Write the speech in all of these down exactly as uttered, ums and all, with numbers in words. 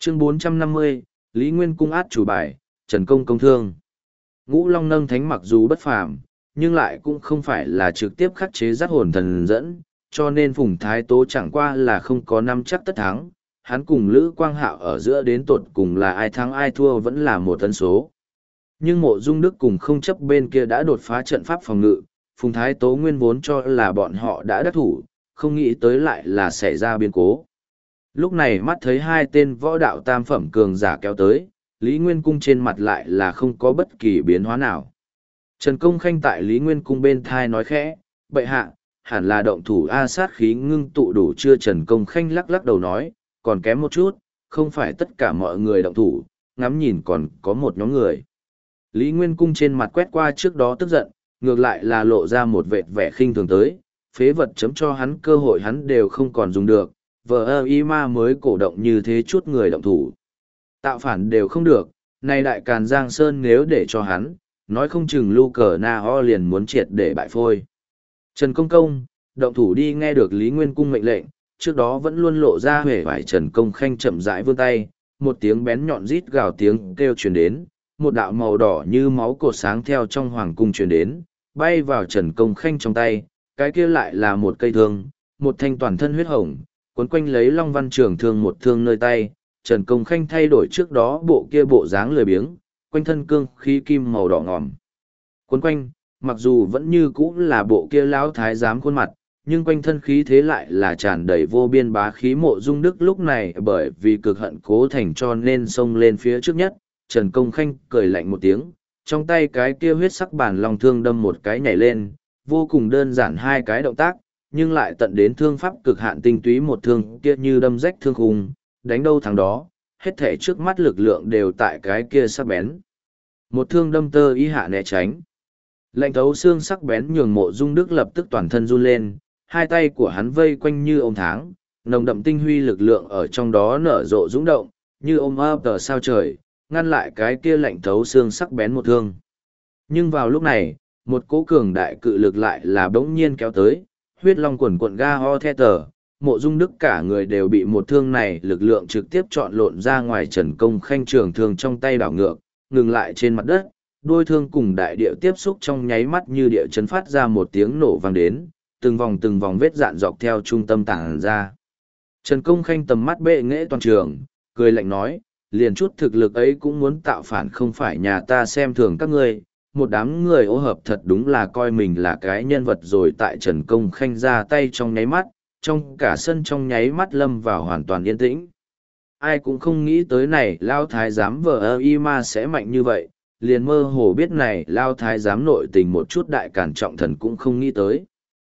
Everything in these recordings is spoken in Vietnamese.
Chương bốn trăm năm mươi, Lý Nguyên cung át chủ bài, Trần Công công thương. Ngũ Long nâng thánh mặc dù bất phàm, nhưng lại cũng không phải là trực tiếp khắc chế giác hồn thần dẫn, cho nên Phùng Thái Tố chẳng qua là không có năm chắc tất thắng. Hắn cùng Lữ Quang Hạo ở giữa đến tột cùng là ai thắng ai thua vẫn là một tần số. Nhưng Mộ Dung Đức cùng không chấp bên kia đã đột phá trận pháp phòng ngự, Phùng Thái Tố nguyên vốn cho là bọn họ đã đắc thủ, không nghĩ tới lại là xảy ra biến cố. Lúc này mắt thấy hai tên võ đạo tam phẩm cường giả kéo tới, Lý Nguyên Cung trên mặt lại là không có bất kỳ biến hóa nào. Trần Công Khanh tại Lý Nguyên Cung bên thai nói khẽ, bệ hạ, hẳn là động thủ A, sát khí ngưng tụ đủ chưa? Trần Công Khanh lắc lắc đầu nói, còn kém một chút, không phải tất cả mọi người động thủ, ngắm nhìn còn có một nhóm người. Lý Nguyên Cung trên mặt quét qua trước đó tức giận, ngược lại là lộ ra một vệt vẻ khinh thường tới, phế vật chấm cho hắn cơ hội hắn đều không còn dùng được, vờ ơ y ma mới cổ động như thế chút người động thủ. Tạo phản đều không được, nay đại càn Giang Sơn nếu để cho hắn, nói không chừng lu cờ na ho liền muốn triệt để bại phôi. Trần Công Công, động thủ đi. Nghe được Lý Nguyên Cung mệnh lệnh, trước đó vẫn luôn lộ ra huệ vải Trần Công Khanh chậm rãi vươn tay, một tiếng bén nhọn rít gào tiếng kêu truyền đến, một đạo màu đỏ như máu cột sáng theo trong hoàng cung truyền đến, bay vào Trần Công Khanh trong tay, cái kia lại là một cây thương, một thanh toàn thân huyết hồng, cuốn quanh lấy Long Văn Trường thương một thương nơi tay. Trần Công Khanh thay đổi trước đó bộ kia bộ dáng lười biếng, quanh thân cương khí kim màu đỏ ngòm. Cuốn quanh, mặc dù vẫn như cũ là bộ kia lão thái giám khuôn mặt, nhưng quanh thân khí thế lại là tràn đầy vô biên bá khí. Mộ Dung Đức lúc này bởi vì cực hận Cố Thành cho nên xông lên phía trước nhất, Trần Công Khanh cười lạnh một tiếng, trong tay cái kia huyết sắc bản long thương đâm một cái nhảy lên, vô cùng đơn giản hai cái động tác, nhưng lại tận đến thương pháp cực hạn tinh túy, một thương kia như đâm rách thương khung, đánh đâu thắng đó, hết thể trước mắt lực lượng đều tại cái kia sắc bén. Một thương đâm tơ ý hạ né tránh. Lạnh thấu xương sắc bén nhường Mộ Dung Đức lập tức toàn thân run lên, hai tay của hắn vây quanh như ôm tháng, nồng đậm tinh huy lực lượng ở trong đó nở rộ rung động, như ôm ấp tờ sao trời, ngăn lại cái kia lạnh thấu xương sắc bén một thương. Nhưng vào lúc này, một cỗ cường đại cự lực lại là bỗng nhiên kéo tới, huyết long quần quận ga ho the tờ. Mộ Dung Đức cả người đều bị một thương này lực lượng trực tiếp chọn lộn ra ngoài. Trần Công Khanh trường thương trong tay đảo ngược, ngừng lại trên mặt đất, đôi thương cùng đại địa tiếp xúc trong nháy mắt như địa chấn phát ra một tiếng nổ vang đến, từng vòng từng vòng vết dạn dọc theo trung tâm tàng ra. Trần Công Khanh tầm mắt bệ nghệ toàn trường, cười lạnh nói, liền chút thực lực ấy cũng muốn tạo phản, không phải nhà ta xem thường các ngươi. Một đám người ô hợp thật đúng là coi mình là cái nhân vật rồi. Tại Trần Công Khanh ra tay trong nháy mắt, trong cả sân trong nháy mắt lâm vào hoàn toàn yên tĩnh. Ai cũng không nghĩ tới này Lao Thái giám vờ ơ y ma sẽ mạnh như vậy, liền mơ hồ biết này Lao Thái giám nội tình một chút đại cản trọng thần cũng không nghĩ tới.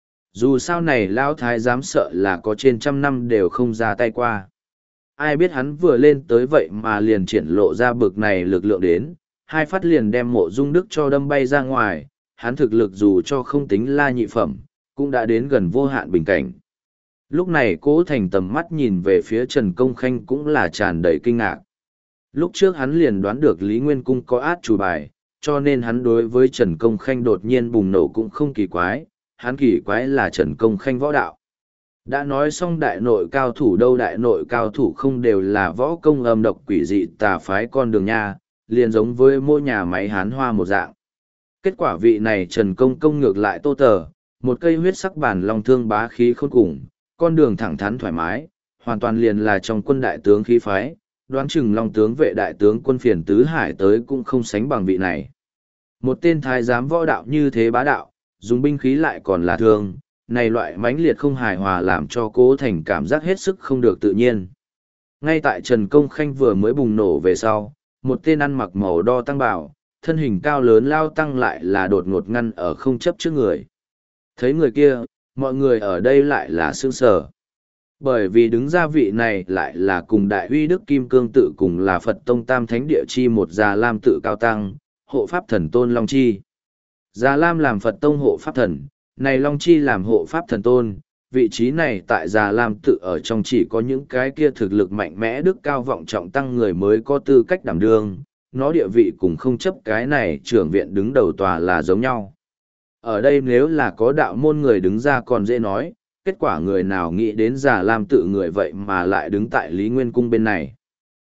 Dù sao này Lao Thái giám sợ là có trên trăm năm đều không ra tay qua. Ai biết hắn vừa lên tới vậy mà liền triển lộ ra bực này lực lượng đến, hai phát liền đem Mộ Dung Đức cho đâm bay ra ngoài. Hắn thực lực dù cho không tính la nhị phẩm, cũng đã đến gần vô hạn bình cảnh. Lúc này Cố Thành tầm mắt nhìn về phía Trần Công Khanh cũng là tràn đầy kinh ngạc. Lúc trước hắn liền đoán được Lý Nguyên Cung có át chủ bài, cho nên hắn đối với Trần Công Khanh đột nhiên bùng nổ cũng không kỳ quái, hắn kỳ quái là Trần Công Khanh võ đạo. Đã nói xong đại nội cao thủ đâu, đại nội cao thủ không đều là võ công âm độc quỷ dị tà phái con đường nha, liền giống với mỗi nhà máy hán hoa một dạng. Kết quả vị này Trần Công Công ngược lại tô tờ, một cây huyết sắc bản long thương bá khí khôn cùng, con đường thẳng thắn thoải mái, hoàn toàn liền là trong quân đại tướng khí phái, đoán chừng long tướng vệ đại tướng quân phiền tứ hải tới cũng không sánh bằng vị này. Một tên thái giám võ đạo như thế bá đạo, dùng binh khí lại còn là thương, này loại mãnh liệt không hài hòa làm cho Cố Thành cảm giác hết sức không được tự nhiên. Ngay tại Trần Công Khanh vừa mới bùng nổ về sau, một tên ăn mặc màu đo tăng bảo, thân hình cao lớn lao tăng lại là đột ngột ngăn ở không chấp trước người. Thấy người kia, mọi người ở đây lại là sương sở. Bởi vì đứng ra vị này lại là cùng Đại Uy Đức Kim Cương tự cùng là Phật Tông Tam Thánh Địa Chi một Già Lam tự cao tăng, hộ pháp thần Tôn Long Chi. Già Lam làm Phật Tông hộ pháp thần, này Long Chi làm hộ pháp thần Tôn. Vị trí này tại Già Lam tự ở trong chỉ có những cái kia thực lực mạnh mẽ đức cao vọng trọng tăng người mới có tư cách đảm đương, nó địa vị cùng không chấp cái này trưởng viện đứng đầu tòa là giống nhau. Ở đây nếu là có đạo môn người đứng ra còn dễ nói, kết quả người nào nghĩ đến Già Lam tự người vậy mà lại đứng tại Lý Nguyên Cung bên này.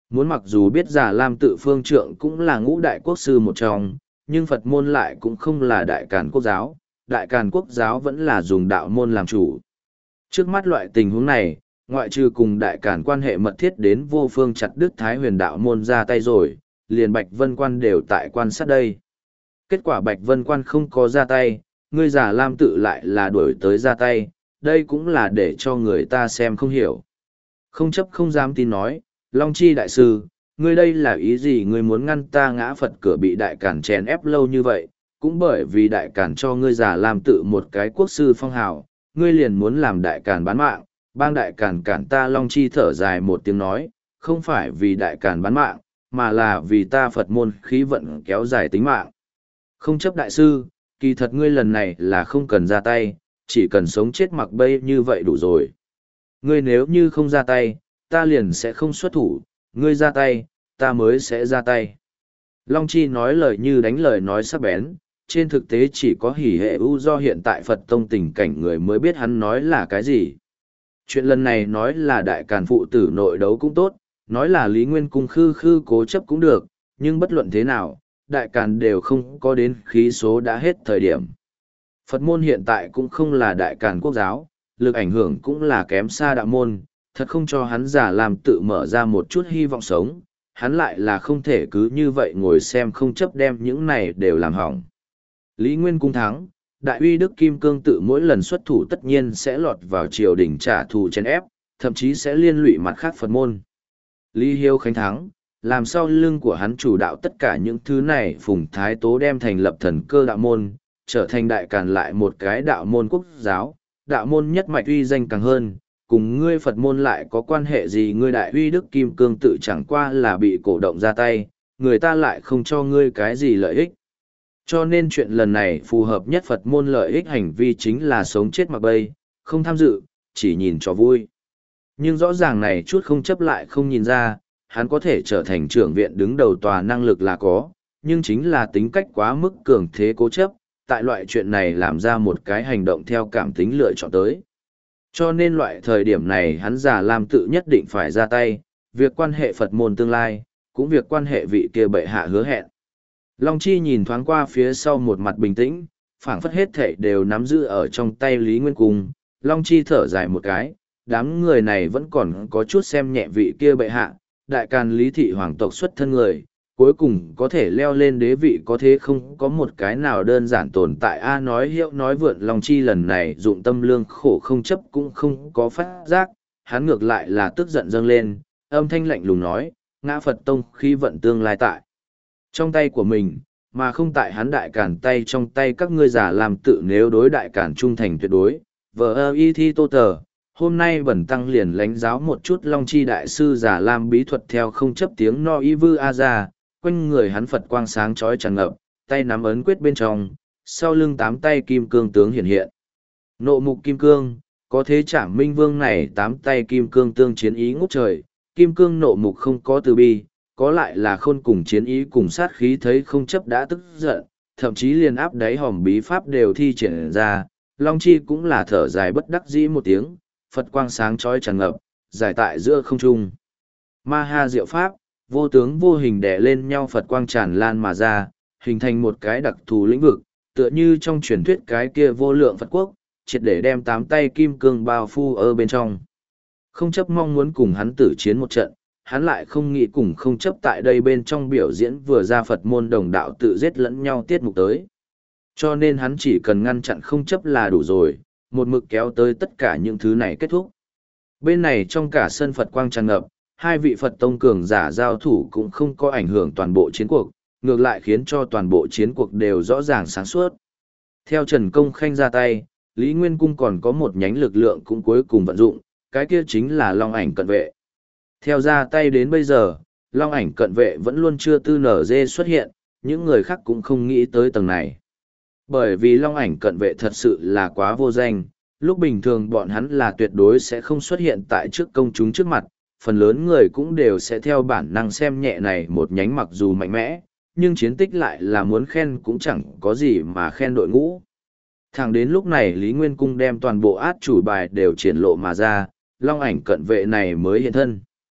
Muốn mặc dù biết Già Lam tự phương trượng cũng là ngũ đại quốc sư một trong, nhưng Phật môn lại cũng không là đại càn quốc giáo, đại càn quốc giáo vẫn là dùng đạo môn làm chủ. Trước mắt loại tình huống này, ngoại trừ cùng đại càn quan hệ mật thiết đến vô phương chặt đứt Thái huyền đạo môn ra tay rồi, liền Bạch Vân Quan đều tại quan sát đây. Kết quả Bạch Vân Quan không có ra tay, ngươi Già Lam tự lại là đuổi tới ra tay, đây cũng là để cho người ta xem không hiểu. Không chấp không dám tin nói, Long Chi đại sư, ngươi đây là ý gì? Ngươi muốn ngăn ta ngã Phật cửa bị đại càn chèn ép lâu như vậy, cũng bởi vì đại càn cho ngươi Già Lam tự một cái quốc sư phong hào, ngươi liền muốn làm đại càn bán mạng, bang đại càn cản ta. Long Chi thở dài một tiếng nói, không phải vì đại càn bán mạng, mà là vì ta Phật môn khí vận kéo dài tính mạng. Không chấp đại sư, kỳ thật ngươi lần này là không cần ra tay, chỉ cần sống chết mặc bây như vậy đủ rồi. Ngươi nếu như không ra tay, ta liền sẽ không xuất thủ, ngươi ra tay, ta mới sẽ ra tay. Long Chi nói lời như đánh lời nói sắc bén, trên thực tế chỉ có hỉ hệ u do hiện tại Phật tông tình cảnh người mới biết hắn nói là cái gì. Chuyện lần này nói là đại càn phụ tử nội đấu cũng tốt, nói là Lý Nguyên Cung khư khư cố chấp cũng được, nhưng bất luận thế nào, đại càn đều không có đến khí số đã hết thời điểm. Phật môn hiện tại cũng không là đại càn quốc giáo, lực ảnh hưởng cũng là kém xa đạo môn, thật không cho hắn Già Lam tự mở ra một chút hy vọng sống, hắn lại là không thể cứ như vậy ngồi xem không chấp đem những này đều làm hỏng. Lý Nguyên Cung thắng, đại uy Đức Kim Cương tự mỗi lần xuất thủ tất nhiên sẽ lọt vào triều đình trả thù chèn ép, thậm chí sẽ liên lụy mặt khác Phật môn. Lý Hiếu Khánh thắng, làm sau lưng của hắn chủ đạo tất cả những thứ này Phùng Thái Tố đem thành lập thần cơ đạo môn, trở thành đại càn lại một cái đạo môn quốc giáo, đạo môn nhất mạch uy danh càng hơn, cùng ngươi Phật môn lại có quan hệ gì? Ngươi đại uy Đức Kim Cương tự chẳng qua là bị cổ động ra tay, người ta lại không cho ngươi cái gì lợi ích. Cho nên chuyện lần này phù hợp nhất Phật môn lợi ích hành vi chính là sống chết mặc bây, không tham dự, chỉ nhìn cho vui. Nhưng rõ ràng này chút không chấp lại không nhìn ra, hắn có thể trở thành trưởng viện đứng đầu tòa năng lực là có, nhưng chính là tính cách quá mức cường thế cố chấp, tại loại chuyện này làm ra một cái hành động theo cảm tính lựa chọn tới. Cho nên loại thời điểm này hắn Già Lam tự nhất định phải ra tay, việc quan hệ Phật môn tương lai, cũng việc quan hệ vị kia bệ hạ hứa hẹn. Long Chi nhìn thoáng qua phía sau một mặt bình tĩnh, phảng phất hết thảy đều nắm giữ ở trong tay Lý Nguyên Cung. Long Chi thở dài một cái, đám người này vẫn còn có chút xem nhẹ vị kia bệ hạ, đại càn Lý thị hoàng tộc xuất thân người, cuối cùng có thể leo lên đế vị có thế không có một cái nào đơn giản tồn tại. A nói hiệu nói vượn. Long Chi lần này dụng tâm lương khổ không chấp cũng không có phát giác, hắn ngược lại là tức giận dâng lên, âm thanh lạnh lùng nói, ngã Phật tông khi vận tương lai tại trong tay của mình, mà không tại hắn đại càn tay trong tay các ngươi Già Lam tự nếu đối đại càn trung thành tuyệt đối. Vờ ơ y thi tô tờ, hôm nay bẩn tăng liền lánh giáo một chút Long Chi đại sư Già Lam bí thuật theo không chấp tiếng no y vư a ra, quanh người hắn Phật quang sáng chói tràn ngập, tay nắm ấn quyết bên trong, sau lưng tám tay kim cương tướng hiện hiện. Nộ mục kim cương, có thế Trảm Minh Vương này tám tay kim cương tương chiến ý ngút trời, kim cương nộ mục không có từ bi, có lại là khôn cùng chiến ý cùng sát khí. Thấy không chấp đã tức giận, thậm chí liền áp đáy hòm bí pháp đều thi triển ra, Long Chi cũng là thở dài bất đắc dĩ một tiếng, Phật quang sáng chói tràn ngập, giải tại giữa không trung. Ma ha diệu pháp, vô tướng vô hình đè lên nhau Phật quang tràn lan mà ra, hình thành một cái đặc thù lĩnh vực, tựa như trong truyền thuyết cái kia vô lượng Phật quốc, triệt để đem tám tay kim cương bao phu ở bên trong. Không chấp mong muốn cùng hắn tử chiến một trận, hắn lại không nghĩ cùng không chấp tại đây bên trong biểu diễn vừa ra Phật môn đồng đạo tự giết lẫn nhau tiết mục tới. Cho nên hắn chỉ cần ngăn chặn không chấp là đủ rồi, một mực kéo tới tất cả những thứ này kết thúc. Bên này trong cả sân Phật quang tràn ngập, hai vị Phật tông cường giả giao thủ cũng không có ảnh hưởng toàn bộ chiến cuộc, ngược lại khiến cho toàn bộ chiến cuộc đều rõ ràng sáng suốt. Theo Trần Công Khanh ra tay, Lý Nguyên Cung còn có một nhánh lực lượng cũng cuối cùng vận dụng, cái kia chính là Long Ảnh cận vệ. Theo ra tay đến bây giờ, Long Ảnh cận vệ vẫn luôn chưa tư nở dê xuất hiện, những người khác cũng không nghĩ tới tầng này. Bởi vì Long Ảnh cận vệ thật sự là quá vô danh, lúc bình thường bọn hắn là tuyệt đối sẽ không xuất hiện tại trước công chúng trước mặt, phần lớn người cũng đều sẽ theo bản năng xem nhẹ này một nhánh mặc dù mạnh mẽ, nhưng chiến tích lại là muốn khen cũng chẳng có gì mà khen đội ngũ. Thẳng đến lúc này Lý Nguyên Cung đem toàn bộ át chủ bài đều triển lộ mà ra, Long Ảnh cận vệ này mới hiện thân.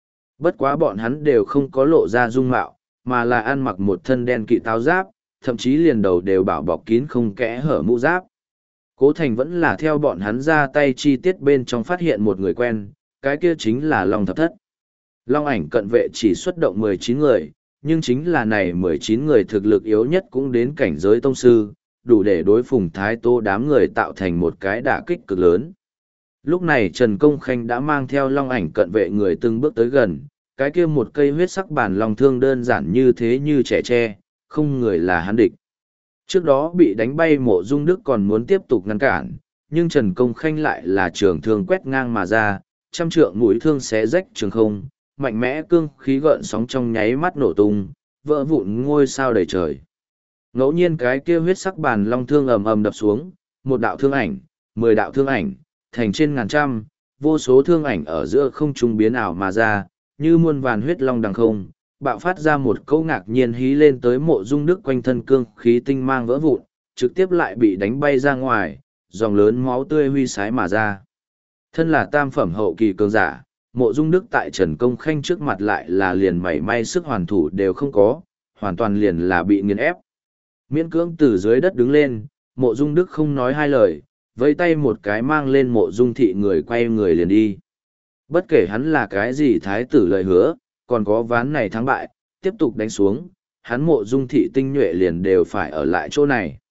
Bất quá bọn hắn đều không có lộ ra dung mạo, mà là ăn mặc một thân đen kỵ táo giáp, thậm chí liền đầu đều bảo bọc kín không kẽ hở mũ giáp. Cố Thành vẫn là theo bọn hắn ra tay chi tiết bên trong phát hiện một người quen, cái kia chính là Long Thập Thất. Long ảnh cận vệ chỉ xuất động mười chín người, nhưng chính là này mười chín người thực lực yếu nhất cũng đến cảnh giới tông sư, đủ để đối phùng thái tô đám người tạo thành một cái đả kích cực lớn. Lúc này Trần Công Khanh đã mang theo long ảnh cận vệ người từng bước tới gần, cái kia một cây huyết sắc bản long thương đơn giản như thế như trẻ tre, không người là hắn địch. Trước đó bị đánh bay Mộ Dung Đức còn muốn tiếp tục ngăn cản, nhưng Trần Công Khanh lại là trường thương quét ngang mà ra, trăm trượng mũi thương xé rách trường không, mạnh mẽ cương khí gợn sóng trong nháy mắt nổ tung, vỡ vụn ngôi sao đầy trời. Ngẫu nhiên cái kia huyết sắc bàn long thương ầm ầm đập xuống, một đạo thương ảnh, mười đạo thương ảnh, thành trên ngàn trăm, vô số thương ảnh ở giữa không trung biến ảo mà ra, như muôn vàn huyết long đằng không, bạo phát ra một câu ngạc nhiên hí lên tới Mộ Dung Đức quanh thân cương khí tinh mang vỡ vụn, trực tiếp lại bị đánh bay ra ngoài, dòng lớn máu tươi huy sái mà ra. Thân là tam phẩm hậu kỳ cường giả, Mộ Dung Đức tại Trần Công Khanh trước mặt lại là liền mảy may sức hoàn thủ đều không có, hoàn toàn liền là bị nghiền ép. Miễn cưỡng từ dưới đất đứng lên, Mộ Dung Đức không nói hai lời, vẫy tay một cái mang lên Mộ Dung thị người quay người liền đi. Bất kể hắn là cái gì thái tử lời hứa, còn có ván này thắng bại, tiếp tục đánh xuống, hắn Mộ Dung thị tinh nhuệ liền đều phải ở lại chỗ này.